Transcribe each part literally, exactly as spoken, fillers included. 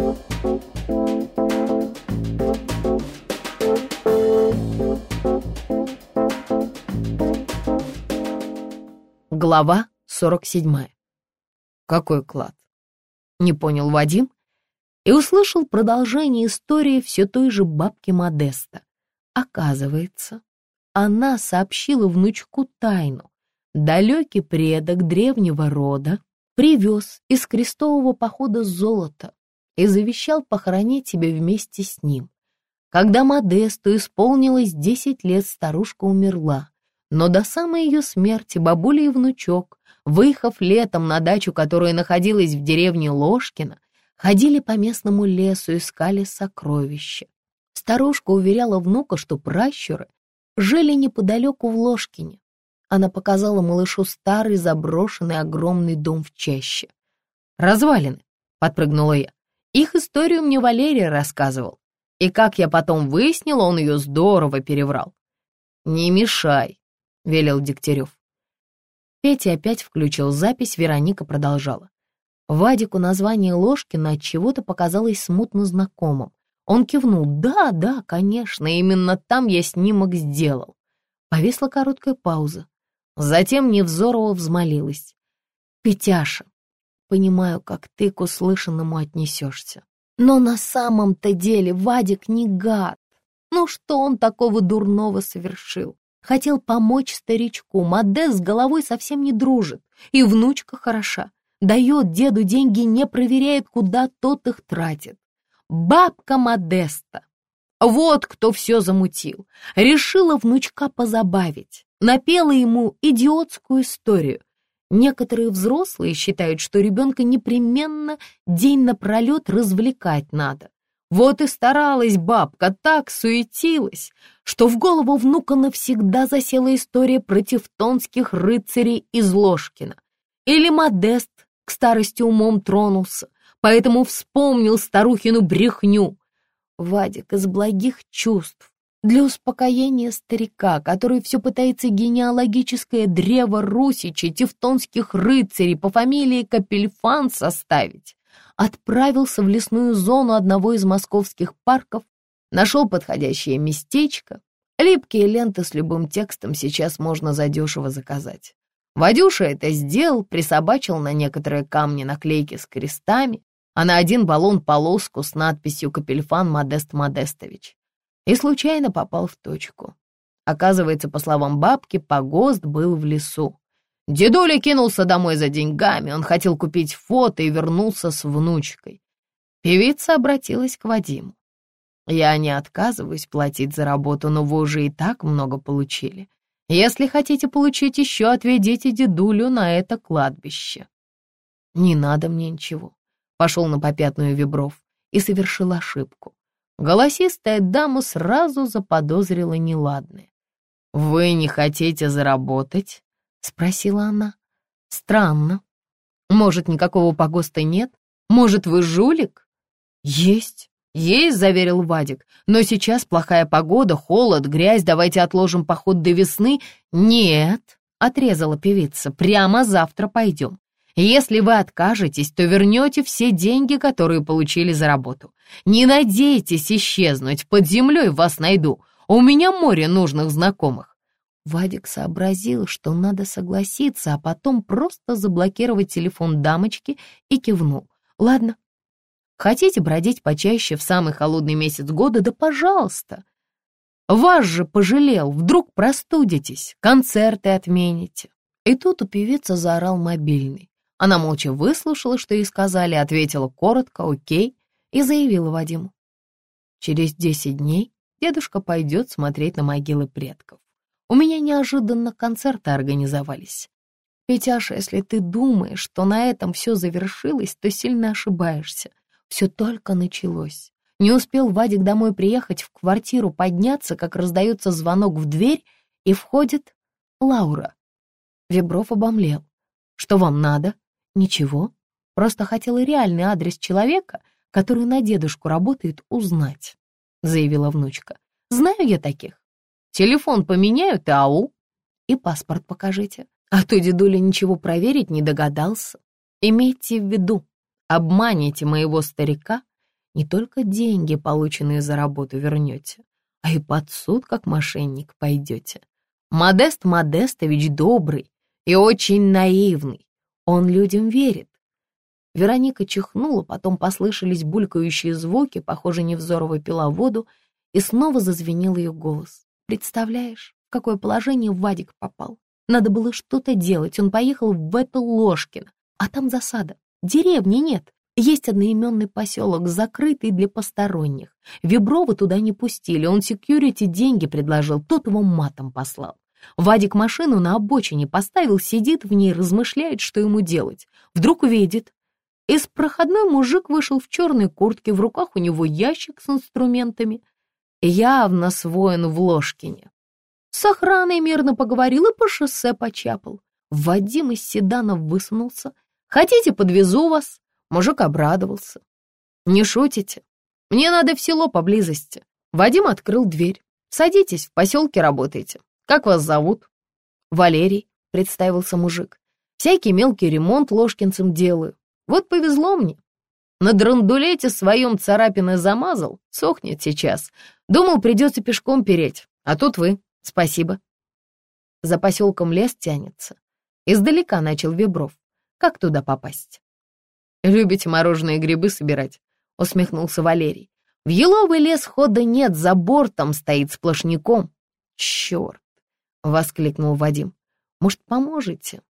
Глава сорок седьмая. «Какой клад?» — не понял Вадим и услышал продолжение истории все той же бабки Модеста. Оказывается, она сообщила внучку тайну. Далекий предок древнего рода привез из крестового похода золото и завещал похоронить себя вместе с ним. Когда Модесту исполнилось десять лет, старушка умерла. Но до самой ее смерти бабуля и внучок, выехав летом на дачу, которая находилась в деревне Ложкино, ходили по местному лесу, искали сокровища. Старушка уверяла внука, что пращуры жили неподалеку в Ложкине. Она показала малышу старый заброшенный огромный дом в чаще. «Развалины», — подпрыгнула я. «Их историю мне Валерий рассказывал. И как я потом выяснила, он ее здорово переврал». «Не мешай», — велел Дегтярев. Петя опять включил запись, Вероника продолжала. Вадику название Ложкина отчего-то показалось смутно знакомым. Он кивнул. «Да, да, конечно, именно там я снимок сделал». Повисла короткая пауза. Затем Невзорова взмолилась. «Петяша, понимаю, как ты к услышанному отнесешься. Но на самом-то деле Вадик не гад. Ну что он такого дурного совершил? Хотел помочь старичку. Модест с головой совсем не дружит. И внучка хороша. Дает деду деньги, не проверяет, куда тот их тратит. Бабка Модеста. Вот кто все замутил. Решила внучка позабавить. Напела ему идиотскую историю. Некоторые взрослые считают, что ребенка непременно день напролет развлекать надо. Вот и старалась бабка, так суетилась, что в голову внука навсегда засела история про тевтонских рыцарей из Ложкина. Или Модест к старости умом тронулся, поэтому вспомнил старухину брехню. Вадик из благих чувств, для успокоения старика, который все пытается генеалогическое древо русичей, тевтонских рыцарей по фамилии Капельфан составить, отправился в лесную зону одного из московских парков, нашел подходящее местечко. Липкие ленты с любым текстом сейчас можно задешево заказать. Вадюша это сделал, присобачил на некоторые камни наклейки с крестами, а на один баллон полоску с надписью «Капельфан Модест Модестович». И случайно попал в точку. Оказывается, по словам бабки, погост был в лесу. Дедуля кинулся домой за деньгами, он хотел купить фото и вернулся с внучкой. Певица обратилась к Вадиму. «Я не отказываюсь платить за работу, но вы уже и так много получили. Если хотите получить еще, отведите дедулю на это кладбище». «Не надо мне ничего», — пошел на попятную Вебров и совершил ошибку. Голосистая дама сразу заподозрила неладное. «Вы не хотите заработать?» — спросила она. «Странно. Может, никакого погоста нет? Может, вы жулик?» «Есть, есть», — заверил Вадик. «Но сейчас плохая погода, холод, грязь, давайте отложим поход до весны». «Нет», — отрезала певица, — «прямо завтра пойдем. Если вы откажетесь, то вернете все деньги, которые получили за работу. Не надейтесь исчезнуть, под землей вас найду. У меня море нужных знакомых». Вадик сообразил, что надо согласиться, а потом просто заблокировать телефон дамочки и кивнул. «Ладно, хотите бродить почаще в самый холодный месяц года? Да пожалуйста. Вас же пожалел, вдруг простудитесь, концерты отмените». И тут у певицы заорал мобильный. Она молча выслушала, что ей сказали, ответила коротко «Окей» и заявила Вадиму. «Через десять дней дедушка пойдет смотреть на могилы предков. У меня неожиданно концерты организовались. Петяша, если ты думаешь, что на этом все завершилось, то сильно ошибаешься. Все только началось. Не успел Вадик домой приехать, в квартиру подняться, как раздается звонок в дверь, и входит Лаура». Вебров обомлел. «Что вам надо?» «Ничего. Просто хотела реальный адрес человека, который на дедушку работает, узнать», — заявила внучка. «Знаю я таких. Телефон поменяют и ау. И паспорт покажите. А то дедуля ничего проверить не догадался. Имейте в виду, обманете моего старика, не только деньги, полученные за работу, вернете, а и под суд, как мошенник, пойдете. Модест Модестович добрый и очень наивный. Он людям верит. Вероника чихнула, потом послышались булькающие звуки, похоже, Невзорова пила воду, и снова зазвенел ее голос. Представляешь, в какое положение Вадик попал? Надо было что-то делать. Он поехал в это Ложкино, а там засада. Деревни нет. Есть одноименный поселок, закрытый для посторонних. Виброва туда не пустили. Он секьюрити деньги предложил, тот его матом послал. Вадик машину на обочине поставил, сидит в ней, размышляет, что ему делать. Вдруг увидит. Из проходной мужик вышел в черной куртке, в руках у него ящик с инструментами. Явно с воин в Ложкине. С охраной мирно поговорил и по шоссе почапал. Вадим из седана высунулся. «Хотите, подвезу вас?» Мужик обрадовался. «Не шутите? Мне надо в село поблизости». Вадим открыл дверь. «Садитесь, в поселке работаете. Как вас зовут?» «Валерий», — представился мужик. «Всякий мелкий ремонт ложкинцам делаю. Вот повезло мне. На драндулете своем царапины замазал, сохнет сейчас. Думал, придется пешком переть, а тут вы. Спасибо». За поселком лес тянется. Издалека начал Вибров. Как туда попасть? «Любите мороженые грибы собирать?» — усмехнулся Валерий. «В еловый лес хода нет, забор там стоит сплошняком». «Черт!» — воскликнул Вадим. «Может, поможете?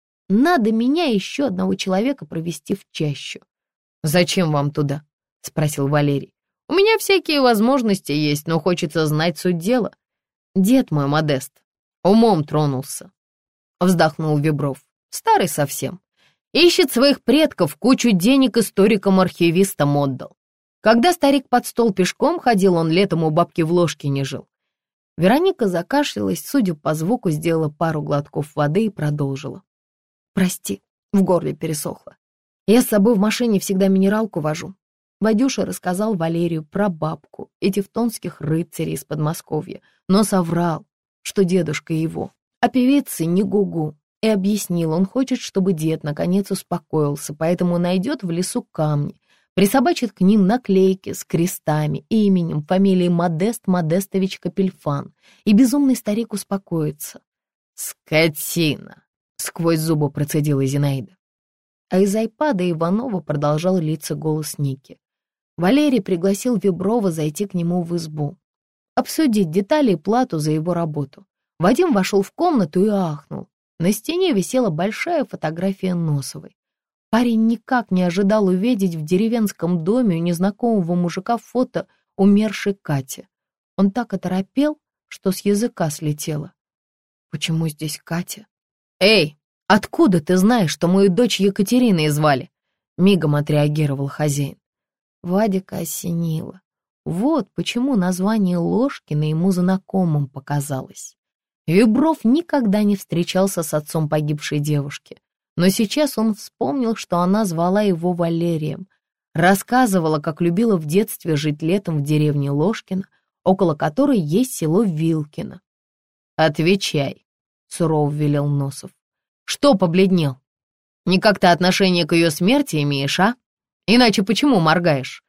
Надо меня и еще одного человека провести в чащу». «Зачем вам туда?» — спросил Валерий. «У меня всякие возможности есть, но хочется знать суть дела. Дед мой Модест умом тронулся», — вздохнул Вибров. «Старый совсем. Ищет своих предков, кучу денег историкам-архивистам отдал. Когда старик под стол пешком ходил, он летом у бабки в Ложкине жил». Вероника закашлялась, судя по звуку, сделала пару глотков воды и продолжила. «Прости, в горле пересохло. Я с собой в машине всегда минералку вожу». Вадюша рассказал Валерию про бабку и тевтонских рыцарей из Подмосковья, но соврал, что дедушка его, а певицы не гугу, и объяснил, он хочет, чтобы дед наконец успокоился, поэтому найдет в лесу камни, присобачит к ним наклейки с крестами, именем, фамилией Модест Модестович Капельфан, и безумный старик успокоится. «Скотина!» — сквозь зубы процедила Зинаида. А из айпада Иванова продолжал литься голос Ники. Валерий пригласил Виброва зайти к нему в избу, обсудить детали и плату за его работу. Вадим вошел в комнату и ахнул. На стене висела большая фотография Носовой. Парень никак не ожидал увидеть в деревенском доме у незнакомого мужика фото умершей Кати. Он так оторопел, что с языка слетело. «Почему здесь Катя?» «Эй, откуда ты знаешь, что мою дочь Екатериной звали?» Мигом отреагировал хозяин. Вадика осенило. Вот почему название Ложкина ему знакомым показалось. Вибров никогда не встречался с отцом погибшей девушки, но сейчас он вспомнил, что она звала его Валерием, рассказывала, как любила в детстве жить летом в деревне Ложкино, около которой есть село Вилкино. «Отвечай», — сурово велел Носов. «Что побледнел? Никак ты отношение к ее смерти имеешь, а? Иначе почему моргаешь?»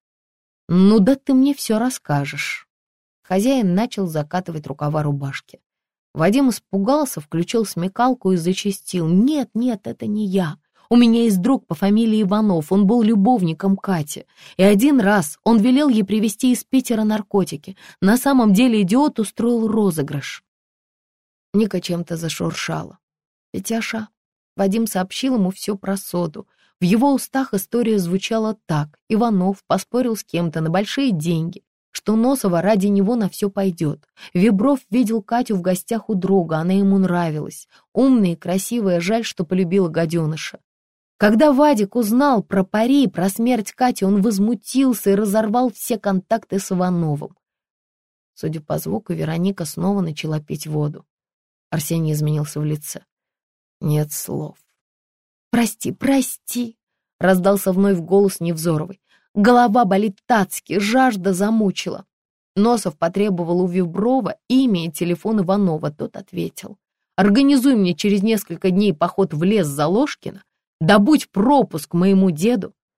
«Ну да ты мне все расскажешь». Хозяин начал закатывать рукава рубашки. Вадим испугался, включил смекалку и зачастил. «Нет, нет, это не я. У меня есть друг по фамилии Иванов, он был любовником Кати. И один раз он велел ей привезти из Питера наркотики. На самом деле идиот устроил розыгрыш». Ника чем-то зашуршала. «Петяша». Вадим сообщил ему все про соду. В его устах история звучала так. Иванов поспорил с кем-то на большие деньги, что Носова ради него на все пойдет. Вибров видел Катю в гостях у друга, она ему нравилась. Умная и красивая, жаль, что полюбила гаденыша. Когда Вадик узнал про пари, про смерть Кати, он возмутился и разорвал все контакты с Ивановым. Судя по звуку, Вероника снова начала пить воду. Арсений изменился в лице. Нет слов. «Прости, прости!» — раздался вновь голос Невзоровой. «Голова болит адски, жажда замучила». Носов потребовал у Виброва имя и телефон Иванова. Тот ответил. «Организуй мне через несколько дней поход в лес за Ложкино, добудь пропуск моему деду».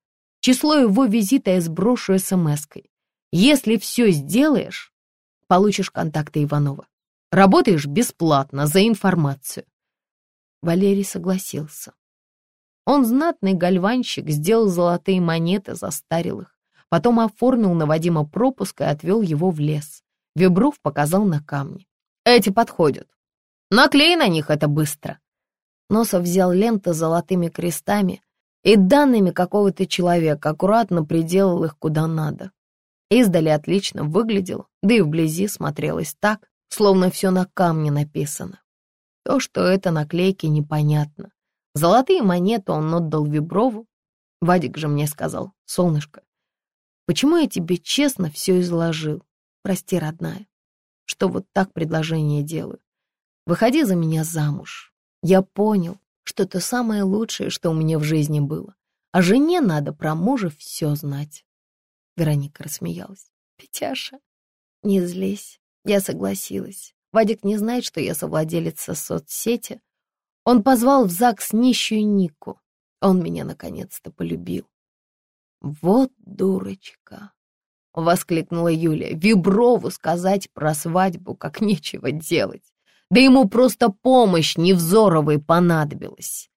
число его визита я сброшу смс-кой. Если все сделаешь, получишь контакты Иванова. Работаешь бесплатно за информацию». Валерий согласился. Он знатный гальванщик, сделал золотые монеты, застарил их. Потом оформил на Вадима пропуск и отвел его в лес. Вибров показал на камни. «Эти подходят. Наклей на них это быстро». Носов взял ленты с золотыми крестами и данными какого-то человека, аккуратно приделал их куда надо. Издали отлично выглядело, да и вблизи смотрелось так, словно все на камне написано. То, что это наклейки, непонятно. Золотые монеты он отдал Виброву. Вадик же мне сказал: «Солнышко, почему я тебе честно все изложил? Прости, родная, что вот так предложение делаю. Выходи за меня замуж. Я понял, что это самое лучшее, что у меня в жизни было. А жене надо про мужа все знать». Вероника рассмеялась. «Петяша, не злись, я согласилась. Вадик не знает, что я совладелица соцсети. Он позвал в ЗАГС нищую Нику. Он меня наконец-то полюбил». «Вот дурочка!» — воскликнула Юлия. «Виброву сказать про свадьбу, как нечего делать. Да ему просто помощь Невзоровой понадобилась».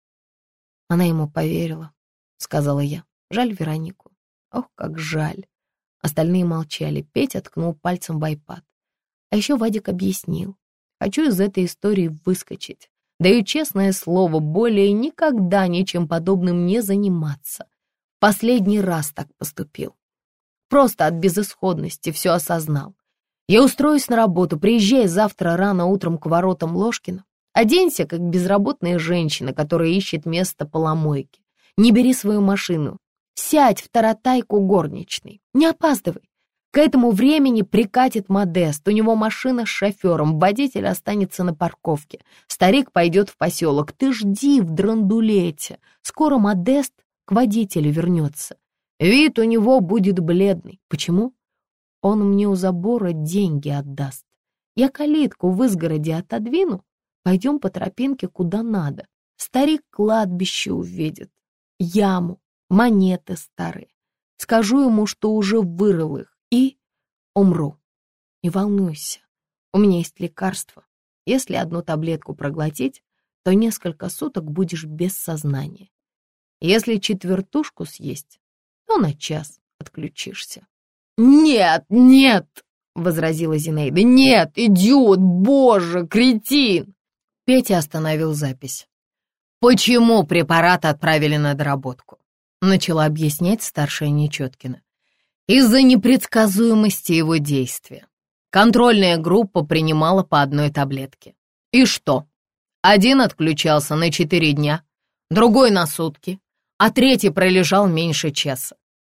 «Она ему поверила», — сказала я. «Жаль Веронику. Ох, как жаль». Остальные молчали. Петя ткнул пальцем в айпад. А еще Вадик объяснил: «Хочу из этой истории выскочить. Даю честное слово, более никогда ничем подобным не заниматься. Последний раз так поступил. Просто от безысходности все осознал. Я устроюсь на работу, приезжай завтра рано утром к воротам Ложкина. Оденься, как безработная женщина, которая ищет место поломойки. Не бери свою машину. Сядь в таратайку горничной. Не опаздывай. К этому времени прикатит Модест. У него машина с шофером. Водитель останется на парковке. Старик пойдет в поселок. Ты жди в драндулете. Скоро Модест к водителю вернется. Вид у него будет бледный. Почему? Он мне у забора деньги отдаст. Я калитку в изгороде отодвину. Пойдем по тропинке куда надо. Старик кладбище увидит. Яму, монеты старые. Скажу ему, что уже вырыл их. И умру. Не волнуйся, у меня есть лекарство. Если одну таблетку проглотить, то несколько суток будешь без сознания. Если четвертушку съесть, то на час отключишься». «Нет, нет!» — возразила Зинаида. «Нет, идиот, боже, кретин!» Петя остановил запись. «Почему препарат отправили на доработку?» — начала объяснять старшая Нечеткина. «Из-за непредсказуемости его действия. Контрольная группа принимала по одной таблетке. И что? Один отключался на четыре дня, другой на сутки, а третий пролежал меньше часа.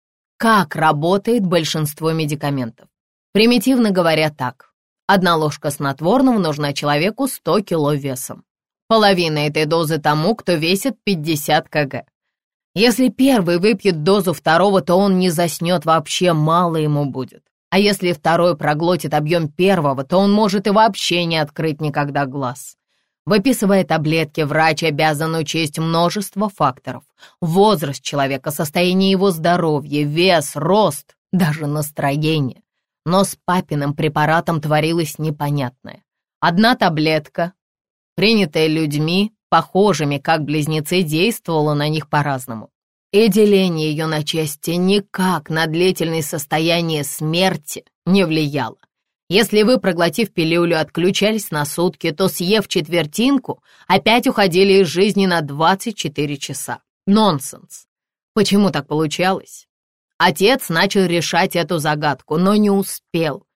Как работает большинство медикаментов? Примитивно говоря так. Одна ложка снотворного нужна человеку сто кило весом. Половина этой дозы тому, кто весит пятьдесят килограмм. Если первый выпьет дозу второго, то он не заснет вообще, мало ему будет. А если второй проглотит объем первого, то он может и вообще не открыть никогда глаз. Выписывая таблетки, врач обязан учесть множество факторов. Возраст человека, состояние его здоровья, вес, рост, даже настроение. Но с папиным препаратом творилось непонятное. Одна таблетка, принятая людьми, похожими как близнецы, действовала на них по-разному. И деление ее на части никак на длительное состояние смерти не влияло. Если вы, проглотив пилюлю, отключались на сутки, то, съев четвертинку, опять уходили из жизни на двадцать четыре часа. Нонсенс. Почему так получалось? Отец начал решать эту загадку, но не успел.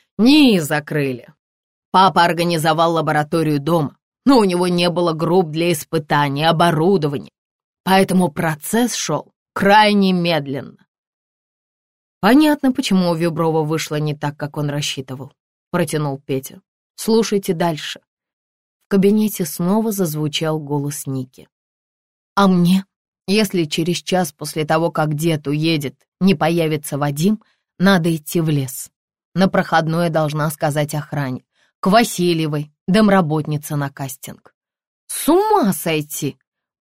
НИИ закрыли. Папа организовал лабораторию дома, но у него не было групп для испытаний, оборудования. Поэтому процесс шел крайне медленно. «Понятно, почему у Виброва вышло не так, как он рассчитывал», — протянул Петя. «Слушайте дальше». В кабинете снова зазвучал голос Ники. «А мне, если через час после того, как дед уедет, не появится Вадим, надо идти в лес. На проходное должна сказать охране. К Васильевой, домработнице на кастинг». «С ума сойти!» —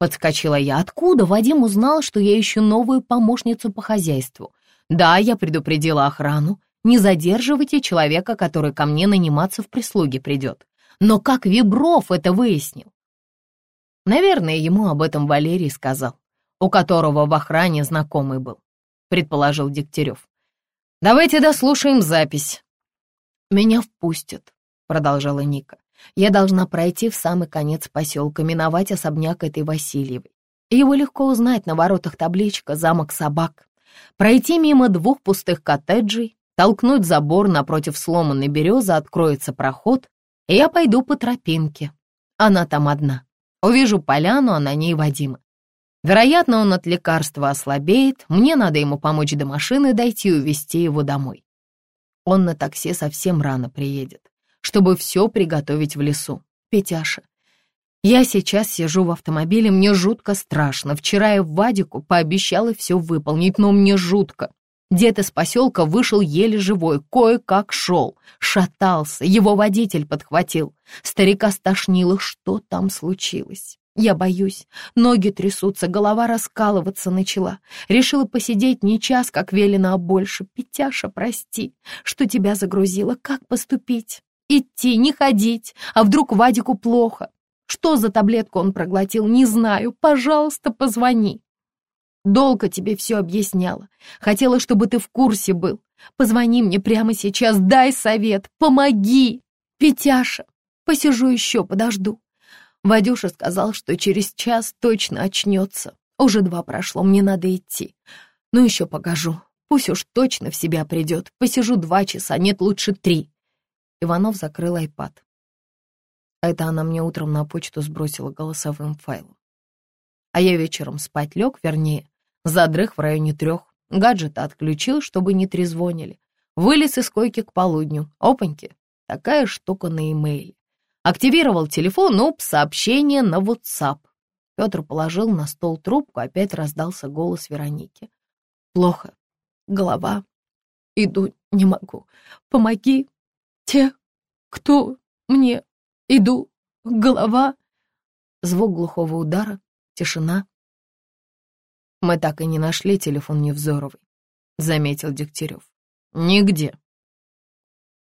Подскочила я. Откуда Вадим узнал, что я ищу новую помощницу по хозяйству? Да, я предупредила охрану. Не задерживайте человека, который ко мне наниматься в прислуге придет. Но как Вибров это выяснил? Наверное, ему об этом Валерий сказал, у которого в охране знакомый был, предположил Дегтярев. Давайте дослушаем запись. Меня впустят, продолжала Ника. Я должна пройти в самый конец поселка, миновать особняк этой Васильевой. Его легко узнать, на воротах табличка «Замок собак». Пройти мимо двух пустых коттеджей, толкнуть забор, напротив сломанной березы откроется проход, и я пойду по тропинке. Она там одна. Увижу поляну, а на ней Вадима. Вероятно, он от лекарства ослабеет, мне надо ему помочь до машины дойти и увезти его домой. Он на такси совсем рано приедет, чтобы все приготовить в лесу. Петяша, я сейчас сижу в автомобиле, мне жутко страшно. Вчера я Вадику пообещала все выполнить, но мне жутко. Дед из поселка вышел еле живой, кое-как шел, шатался, его водитель подхватил. Старика стошнило, что там случилось. Я боюсь, ноги трясутся, голова раскалываться начала. Решила посидеть не час, как велено, а больше. Петяша, прости, что тебя загрузила. Как поступить? Идти, не ходить, а вдруг Вадику плохо? Что за таблетку он проглотил, не знаю. Пожалуйста, позвони. Долго тебе все объясняла. Хотела, чтобы ты в курсе был. Позвони мне прямо сейчас, дай совет, помоги. Петяша, посижу еще, подожду. Вадюша сказал, что через час точно очнется. Уже два прошло, мне надо идти. Ну еще покажу. Пусть уж точно в себя придет. Посижу два часа, нет, лучше три. Иванов закрыл айпад. Это она мне утром на почту сбросила голосовым файлом. А я вечером спать лег, вернее, задрых в районе трех. Гаджет отключил, чтобы не трезвонили. Вылез из койки к полудню. Опаньки, такая штука на имейле. Активировал телефон, упс, сообщение на WhatsApp. Петр положил на стол трубку, опять раздался голос Вероники. Плохо, голова, иду не могу. Помоги, те, кто мне, иду, голова. Звук глухого удара, тишина. Мы так и не нашли телефон Невзоровой, заметил Дегтярев. Нигде.